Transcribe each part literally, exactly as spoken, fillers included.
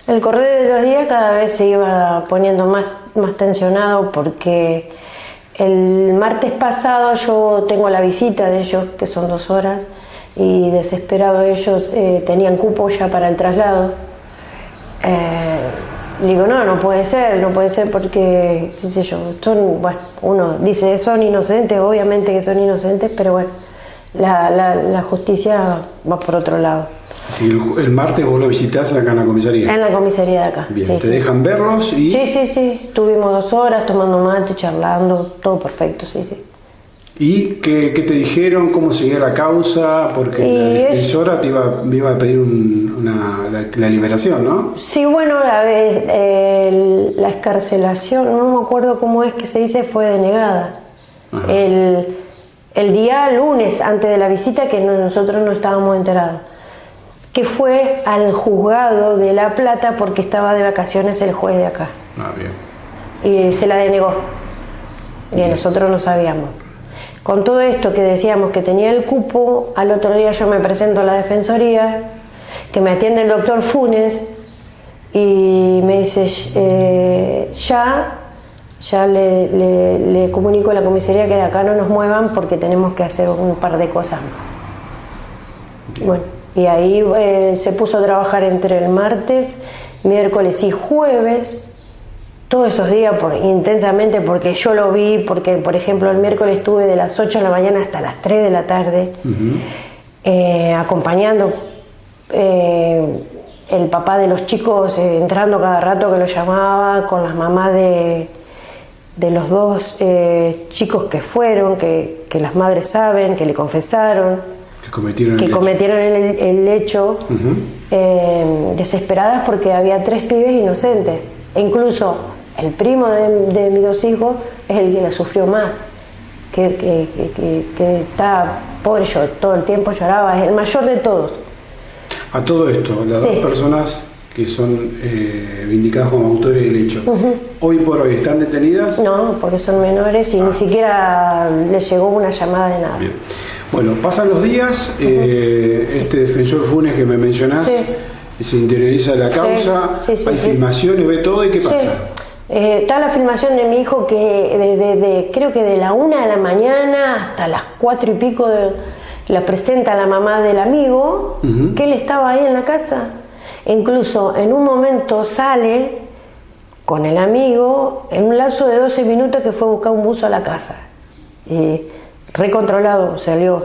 El correr de los días cada vez se iba poniendo más, más tensionado porque el martes pasado yo tengo la visita de ellos, que son dos horas, y desesperado ellos eh, tenían cupo ya para el traslado. Eh, le digo, no, no puede ser, no puede ser porque, qué sé yo, son, bueno, uno dice son inocentes, obviamente que son inocentes, pero bueno, la, la, la justicia va por otro lado. Si el, el martes vos lo visitás acá en la comisaría. En la comisaría de acá. Bien, sí, ¿te sí. dejan verlos? Y... Sí, sí, sí, estuvimos dos horas tomando mate, charlando, todo perfecto, sí, sí. ¿Y qué, qué te dijeron? ¿Cómo seguía la causa? Porque y la defensora es... te iba, me iba a pedir un, una, la, la liberación, ¿no? Sí, bueno, la, eh, la excarcelación, no me acuerdo cómo es que se dice, fue denegada. El, el día lunes, antes de la visita, que no, nosotros no estábamos enterados, que fue al juzgado de La Plata porque estaba de vacaciones el juez de acá. Ah, bien. Y se la denegó. Y bien. Nosotros no sabíamos. Con todo esto que decíamos que tenía el cupo, al otro día yo me presento a la defensoría, que me atiende el doctor Funes y me dice, eh, ya, ya le, le, le comunico a la comisaría que de acá no nos muevan porque tenemos que hacer un par de cosas más. Bueno, y ahí eh, se puso a trabajar entre el martes, miércoles y jueves, todos esos días por, intensamente porque yo lo vi, porque por ejemplo el miércoles estuve de las ocho de la mañana hasta las tres de la tarde uh-huh. eh, acompañando eh, el papá de los chicos eh, entrando cada rato que lo llamaba con las mamás de, de los dos eh, chicos que fueron, que, que las madres saben, que le confesaron que cometieron que el cometieron hecho, el, el hecho uh-huh. eh, desesperadas porque había tres pibes inocentes e incluso el primo de, de mis dos hijos es el que la sufrió más, que, que, que, que, que está pobre, yo todo el tiempo lloraba, es el mayor de todos. A todo esto, las sí. dos personas que son eh, vindicadas como autores del hecho, uh-huh. ¿hoy por hoy están detenidas? No, porque son menores y ah. ni siquiera les llegó una llamada de nada. Bien. Bueno, pasan los días, uh-huh. eh, sí. este defensor Funes que me mencionás sí. se interioriza de la causa, sí. Sí, sí, hay sí. filmaciones, ve todo, ¿y qué pasa? Sí. Eh, está la filmación de mi hijo que de, de, de, creo que de la una de la mañana hasta las cuatro y pico de, la presenta a la mamá del amigo uh-huh. que él estaba ahí en la casa. E incluso en un momento sale con el amigo en un lapso de doce minutos que fue a buscar un buzo a la casa y recontrolado salió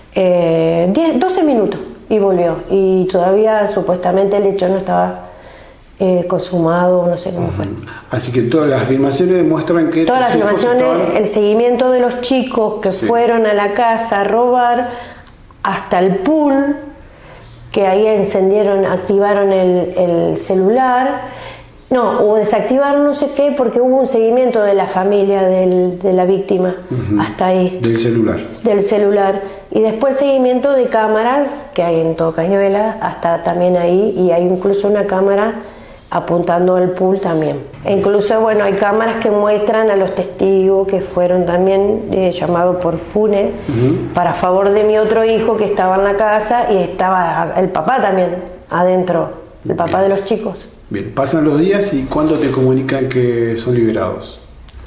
eh, diez, doce minutos y volvió y todavía supuestamente el hecho no estaba Eh, consumado, no sé cómo uh-huh. fue. Así que todas las afirmaciones muestran que todas las afirmaciones, estaban... el seguimiento de los chicos que sí. fueron a la casa a robar hasta el pool, que ahí encendieron, activaron el, el celular, no, o desactivaron no sé qué, porque hubo un seguimiento de la familia del, de la víctima, uh-huh. hasta ahí. Del celular. Del celular. Y después seguimiento de cámaras, que hay en todo Cañuelas, hasta también ahí, y hay incluso una cámara apuntando al pool también. E incluso, bueno, hay cámaras que muestran a los testigos que fueron también eh, llamados por Funes uh-huh. para favor de mi otro hijo que estaba en la casa y estaba el papá también adentro, el papá Bien. de los chicos. Bien, pasan los días y ¿cuándo te comunican que son liberados?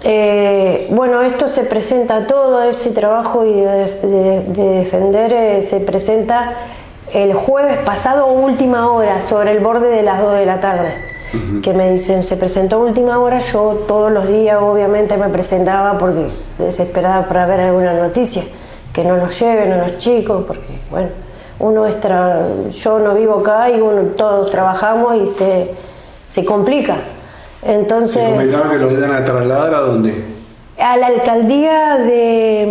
Eh, bueno, esto se presenta, todo ese trabajo y de, de, de defender eh, se presenta el jueves pasado, última hora, sobre el borde de las dos de la tarde. Uh-huh. Que me dicen, se presentó última hora, yo todos los días obviamente me presentaba porque desesperada para ver alguna noticia, que no nos lleven a los chicos, porque bueno, uno es tra- yo no vivo acá y uno, todos trabajamos y se, se complica. Entonces, se comentaba que lo iban a trasladar ¿a dónde? A la alcaldía de,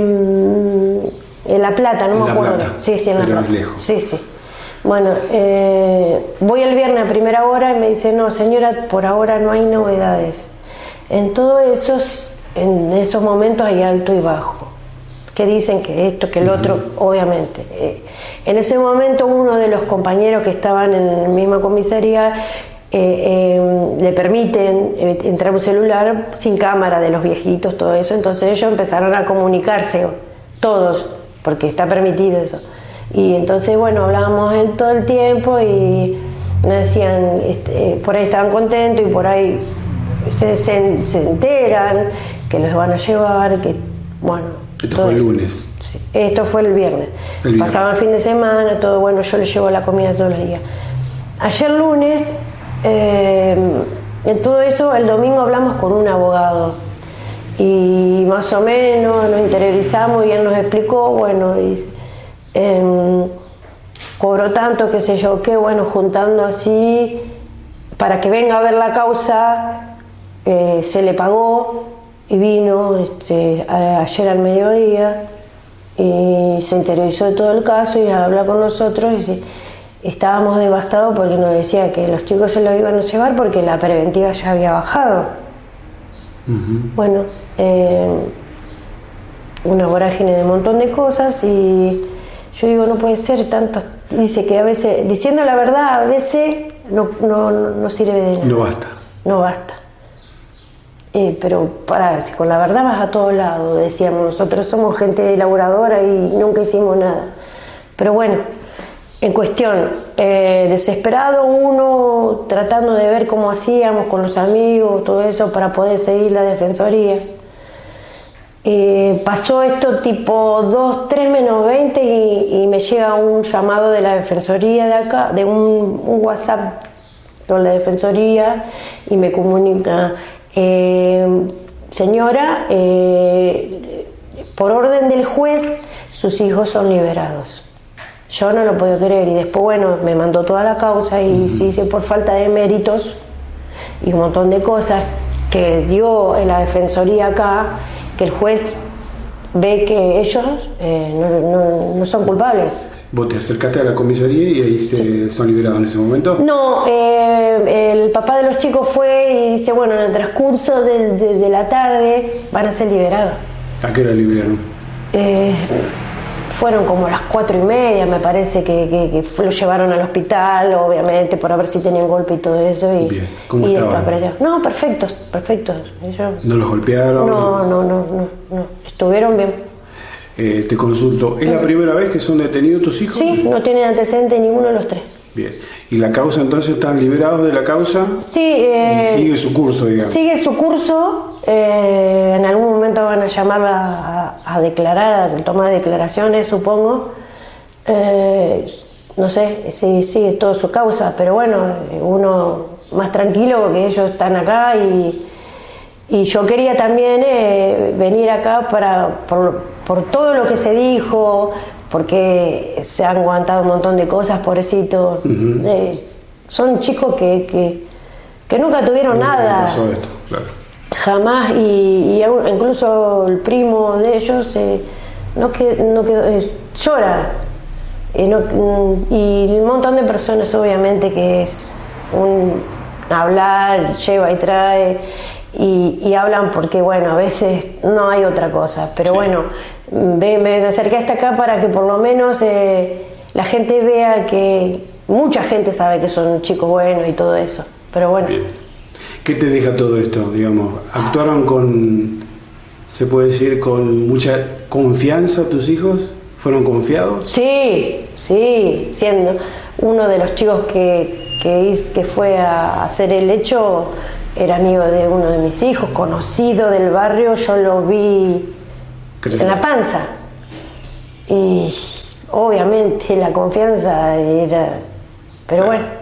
de La Plata, no en me La acuerdo. Plata, sí, sí, en La pero Plata. más lejos. Sí, sí. Bueno, eh, voy el viernes a primera hora y me dice, no señora, por ahora no hay novedades. En todos esos, en esos momentos hay alto y bajo, que dicen que esto, que el otro, uh-huh. obviamente. Eh, en ese momento uno de los compañeros que estaban en la misma comisaría eh, eh, le permiten eh, entrar un celular sin cámara de los viejitos, todo eso, entonces ellos empezaron a comunicarse, todos, porque está permitido eso. Y entonces, bueno, hablábamos en todo el tiempo y nos decían, este, por ahí estaban contentos y por ahí se, se, se enteran que los van a llevar, que bueno. Esto fue el lunes. Sí, esto fue el viernes. el viernes. Pasaba el fin de semana, todo bueno, yo les llevo la comida todos los días. Ayer lunes, eh, en todo eso, el domingo hablamos con un abogado y más o menos nos interiorizamos y él nos explicó, bueno, y, eh, cobró tanto, qué sé yo, qué, bueno, juntando así, para que venga a ver la causa, eh, se le pagó y vino este, a, ayer al mediodía y se interiorizó de todo el caso y habló con nosotros y se, estábamos devastados porque nos decía que los chicos se los iban a llevar porque la preventiva ya había bajado. Uh-huh. Bueno, eh, una vorágine de un montón de cosas y yo digo, no puede ser tanto. Dice que a veces, diciendo la verdad, a veces no, no, no sirve de nada. No basta. No basta. Eh, pero para, si con la verdad vas a todos lados, decíamos, nosotros somos gente laburadora y nunca hicimos nada. Pero bueno, en cuestión, eh, desesperado uno, tratando de ver cómo hacíamos con los amigos, todo eso, para poder seguir la defensoría. Eh, pasó esto tipo dos, tres menos veinte y, y me llega un llamado de la defensoría de acá, de un, un WhatsApp con la defensoría y me comunica, eh, señora, eh, por orden del juez sus hijos son liberados. Yo no lo puedo creer y después, bueno, me mandó toda la causa y se hizo por falta de méritos y un montón de cosas que dio en la defensoría acá, que el juez ve que ellos eh, no, no, no son culpables. ¿Vos te acercaste a la comisaría y ahí se, sí. son liberados en ese momento? No, eh, el papá de los chicos fue y dice, bueno, en el transcurso de, de, de la tarde van a ser liberados. ¿A qué hora liberaron? Eh, fueron como las cuatro y media, me parece, que, que, que lo llevaron al hospital, obviamente, para ver si tenían golpe y todo eso. Y, Bien, ¿cómo y estaban? No, perfectos, perfectos. Ellos, ¿No los golpearon? No, no, no, no, no. Estuvieron bien. Eh, te consulto, ¿es la primera vez que son detenidos tus hijos? Sí, no tienen antecedentes ninguno de los tres. Bien, ¿y la causa entonces están liberados de la causa? Sí. Eh, y sigue su curso, digamos. Sigue su curso, eh, en algún momento van a llamarla a, a declarar, a tomar declaraciones, supongo. Eh, no sé si sigue toda su causa, pero bueno, uno más tranquilo porque ellos están acá y, y yo quería también eh, venir acá para por, por todo lo que se dijo, porque se han aguantado un montón de cosas, pobrecitos. Uh-huh. Eh, son chicos que, que, que nunca tuvieron no, nada. Pasó esto, claro. Jamás, y, y incluso el primo de ellos eh, no quedó, no quedó, eh, llora. Y, no, y un montón de personas, obviamente, que es un hablar, lleva y trae. Y, y hablan porque, bueno, a veces no hay otra cosa, pero sí. Bueno, me, me acerqué hasta acá para que por lo menos eh, la gente vea que mucha gente sabe que son chicos buenos y todo eso, pero bueno. Bien. ¿Qué te deja todo esto, digamos? ¿Actuaron con, se puede decir, con mucha confianza tus hijos? ¿Fueron confiados? Sí, sí, siendo uno de los chicos que, que, que fue a hacer el hecho. Era amigo de uno de mis hijos, conocido del barrio, yo lo vi ¿Crees? En la panza. Y obviamente la confianza era... Pero bueno.